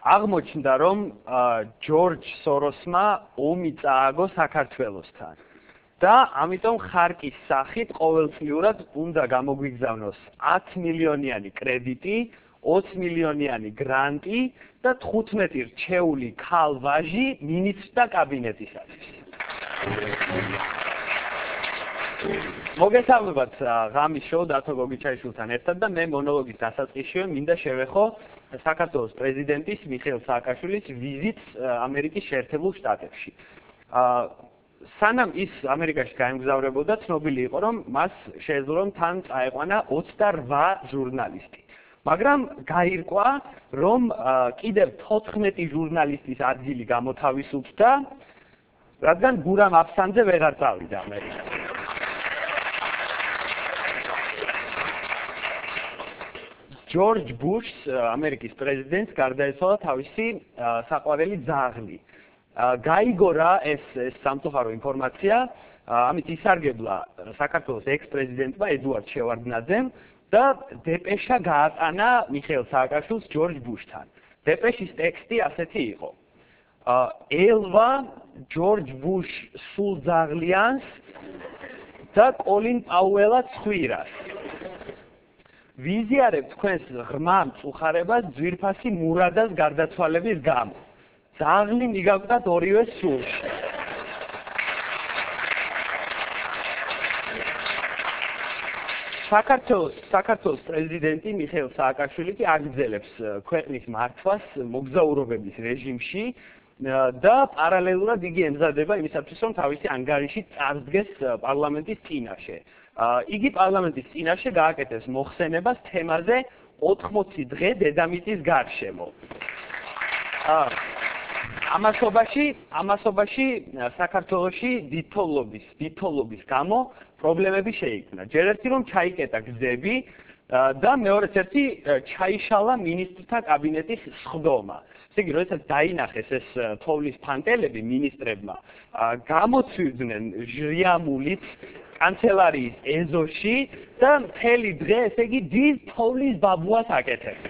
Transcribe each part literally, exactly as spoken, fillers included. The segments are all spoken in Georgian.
აღმოჩნდა, რომ ჯორჯ სოროსმა ომი წააგო საქართველოსთან. და ამიტომ ხარკის სახით ყოველწლიურად უნდა გამოგვიგზავნოს ათი მილიონიანი კრედიტი, ოცი მილიონიანი გრანტი და თხუთმეტი რჩეული ქალ-ვაჟი მინისტრთა კაბინეტისათვის. მოგესალმებათ ღამის შოუ დათო გოგიჩაიშვილთან ერთად და მე მონოლოგის დასაწყისშივე მინდა შევეხო საქართველოს პრეზიდენტის მიხეილ სააკაშვილის ვიზიტს ამერიკის შეერთებულ შტატებში. სანამ ის ამერიკაში გაემგზავრებოდა, ცნობილი იყო, რომ მას შეეძლო რომ თან წაეყვანა ოცდარვა ჟურნალისტი. მაგრამ გაირკვა, რომ კიდევ თოთხმეტი ჟურნალისტის ადგილი გამოთავისუფლდა, რადგან გურამ აფსანძე ვეღარ წავიდა ამერიკაში. ჯორჯ ბუშს, ამერიკის პრეზიდენტს, გარდაეცვალა თავისი საყვარელი ძაღლი. გაიგო რა ეს სამწუხარო ინფორმაცია, ამით ისარგებლა საქართველოს ექს-პრეზიდენტმა ედუარდ შევარდნაძემ და დეპეშა გაატანა მიხეილ სააკაშვილს ჯორჯ ბუშთან. დეპეშის ტექსტი ასეთი იყო. ელვა ჯორჯ ბუშ სულ ძაღლიანს და კოლინ პაუელად ცხვირას. ვიზიარებ თქვენს ღრმა მწუხარებას ძვირფასი მურადას გარდაცვალების გამო. ძაღლი მიგაკვდათ ორივე სულში. საქართველოს საქართველოს პრეზიდენტი მიხეილ სააკაშვილი კი აგრძელებს ქვეყნის მართვას მოგზაურობების რეჟიმში და პარალელურად იგი ემზადება იმისათვის, რომ თავისი ანგარიში წარსდგეს პარლამენტის წინაშე. იგი პარლამენტის წინაშე გააკეთებს მოხსენებას თემაზე ოთხმოცი დღე დედამიწის გარშემო. ამასობაში, ამასობაში საქართველოში დიდთოვლობის, დიდთოვლობის გამო პრობლემები შეიქმნა. ჯერ ერთი რომ ჩაიკეტა გზები და მეორეც ერთი ჩაიშალა მინისტრთა კაბინეტის სხდომა. ესე იგი, როდესაც დაინახეს ეს თოვლის ფანტელები მინისტრებმა, გამოცვიდნენ ჟრიამულით კანცელარიის ეზოში და მთელი დღე, ესე იგი, დიდ თოვლის ბაბუას აკეთებდნენ.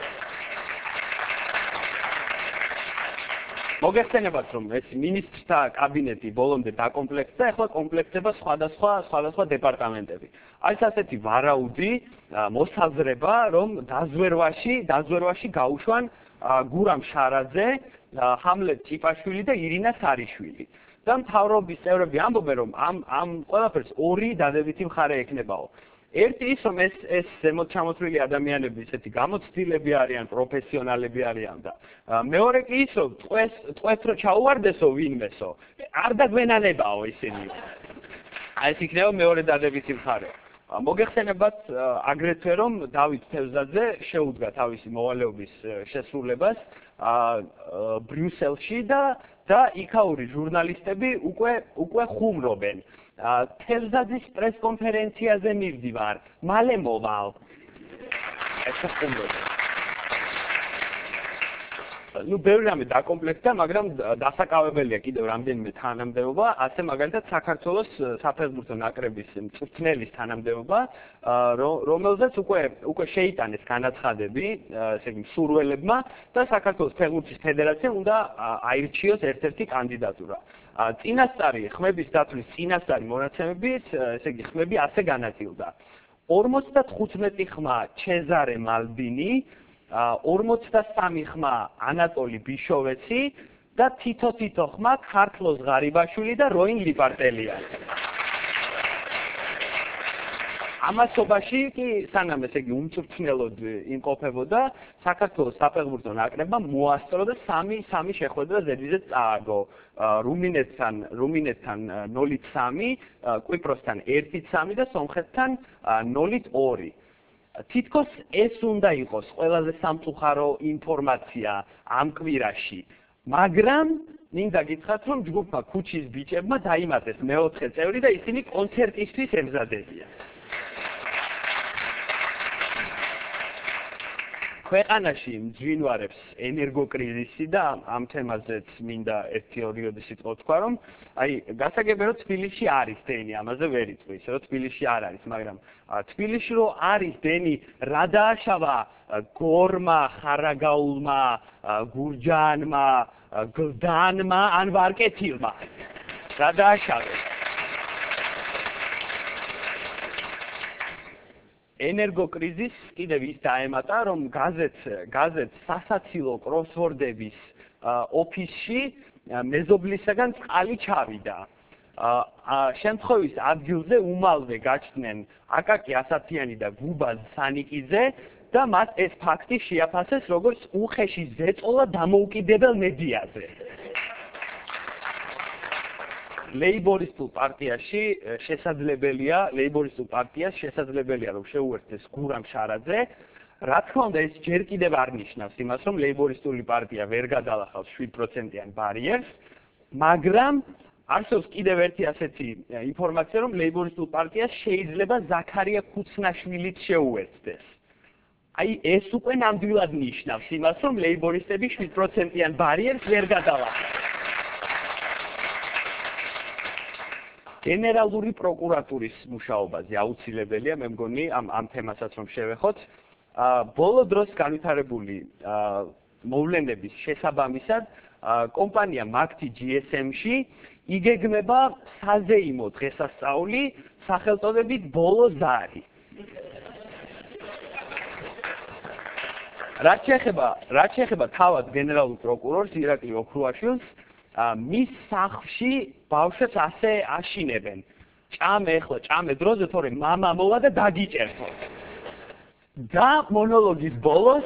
მოგეხსენებათ, რომ ეს მინისტრთა კაბინეტი ბოლომდე დაკომპლექტდა, ახლა კომპლექტდება სხვადასხვა სხვადასხვა დეპარტამენტები. არის ასეთი ვარაუდი, მოსაზრება, რომ დაზვერვაში, დაზვერვაში გაუშვან გურამ შარაძე, ჰამლეთ ჭიპაშვილი და ირინა სარიშვილი. და მთავრობის წევრები ამბობენ, რომ ამ ამ ყველაფერს ორი დადებითი მხარე ექნებაო. ერთი ის, რომ ეს ეს ზემოჩამოთვლილი ადამიანები ესეთი გამოცდილები არიან, პროფესიონალები არიან და მეორე კი ის, რომ ტყვეს ტყვეს რო ჩაუვარდესო ვინმესო, არ დაგვენანებაო ისინი. აი ეს იქნება მეორე დადებითი მხარე. მოგეხსენებათ აგრეთვე, რომ დავით თევზაძე შეუდგა თავისი მოვალეობის შესრულებას ბრიუსელში და და იქაური ჟურნალისტები უკვე უკვე ხუმრობენ. თევზაძის პრესკონფერენციაზე მივდივარ, მალე მოვალ. ეს ხუმრობა. ნუ ბევრი რამე დაკომპლექტდა, მაგრამ დასაკავებელია კიდევ რამდენიმე თანამდებობა, ასე მაგალითად საქართველოს საფეხბურთო ნაკრების მწვრთნელის თანამდებობა, რომელზეც უკვე უკვე შეიტანეს განაცხადები, ესე იგი მსურველებმა და საქართველოს ფეხბურთის ფედერაციამ უნდა აირჩიოს ერთ-ერთი კანდიდატურა. წინასწარი ხმების დათვლის წინასწარი მონაცემებით, ესე იგი ხმები ასე განაწილდა. ორმოცდათხუთმეტი ხმა ჩეზარე მალბინი, ორმოცდასამი ხმა ანატოლი ბიშოვეცი და თითო-თითო ხმა ქართლოს ღარიბაშვილი და როინ ლიპარტელიანი. ამასობაში კი სანამ ესე იგი უმწვრთნელოდ იმყოფებოდა, საქართველოს საფეხბურთო ნაკრებმა მოასწრო და სამი სამი შეხვედრა ზედიზედ წააგო. რუმინეთთან რუმინეთთან ნოლით სამი, კვიპროსთან ერთით სამი და სომხეთთან ნოლით ორი. თითქოს ეს უნდა იყოს ყველაზე სამწუხარო ინფორმაცია ამ კვირაში, მაგრამ მინდა გითხრათ, რომ ჯგუფმა ქუჩის ბიჭებმა დაიმატეს მეოთხე წევრი და ისინი კონცერტისთვის ემზადებიან. ქვეყანაში მძვინვარებს ენერგოკრიზისი და ამ თემაზეც მინდა ერთი ორიოდი სიტყვა თქვა, რომ აი გასაგებია რომ თბილისში არის დენი, ამაზე ვერ იტყვი, ისე რომ თბილისში არ არის, მაგრამ თბილისში რომ არის დენი, რა დააშავა გორმა, ხარაგაულმა, გურჯაანმა, გლდანმა ან ვარკეთილმა. რა დააშავეს? ენერგოკრიზისს კიდევ ის დაემატა, რომ გაზეთ გაზეთ სასაცილო კროსვორდების ოფისში მეზობლისაგან წყალი ჩავიდა. შემთხვევის ადგილზე უმალვე გაჩნდნენ აკაკი ასათიანი და გუბაზ სანიკიძე და მათ ეს ფაქტი შეაფასეს როგორც უხეში ზეწოლა დამოუკიდებელ მედიაზე. ლეიბორისტულ პარტიაში შესაძლებელია, ლეიბორისტულ პარტიას შესაძლებელია რომ შეუერთდეს გურამ შარაძე. რა თქმა უნდა, ეს ჯერ კიდევ არ ნიშნავს იმას, რომ ლეიბორისტული პარტია ვერ გადალახავს შვიდ პროცენტიან ბარიერს, მაგრამ არსებობს კიდევ ერთი ასეთი ინფორმაცია, რომ ლეიბორისტულ პარტიას შეიძლება ზაქარია ხუცნაშვილიც შეუერთდეს. აი ეს უკვე ნამდვილად ნიშნავს იმას, რომ ლეიბორისტები შვიდ პროცენტიან ბარიერს ვერ გადალახავს. გენერალური პროკურატურის მუშაობაზე აუცილებელია, მე მგონი ამ ამ თემასაც რომ შევეხოთ, ბოლო დროს განვითარებული მოვლენების შესაბამისად, კომპანია მაგთი ჯი ეს ემ-ში იგეგმება საზეიმო დღესასწაული სახელწოდებით ბოლო ზარი. რაც შეეხება, რაც შეეხება თავად გენერალურ პროკურორს ირაკლი ოქრუაშვილს, მის სახლში ბავშვებს ასე აშინებენ. ჭამე ახლა, ჭამე დროზე, თორემ მამა მოვა და დაგიჭერთო. და მონოლოგის ბოლოს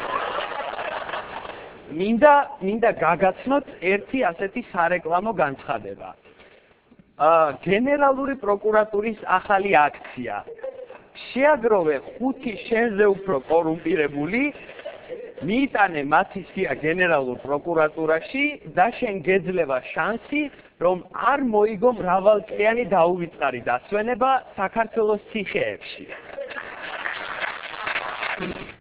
მინდა მინდა გაგაცნოთ ერთი ასეთი სარეკლამო განცხადება. გენერალური პროკურატურის ახალი აქცია. შეაგროვე ხუთი შენზე უფრო კორუმპირებული, მიიტანე მათი სია გენერალურ პროკურატურაში და შენ გეძლევა შანსი, რომ არ მოიგო მრავალწლიანი დაუვიწყარი დასვენება საქართველოს ციხეებში.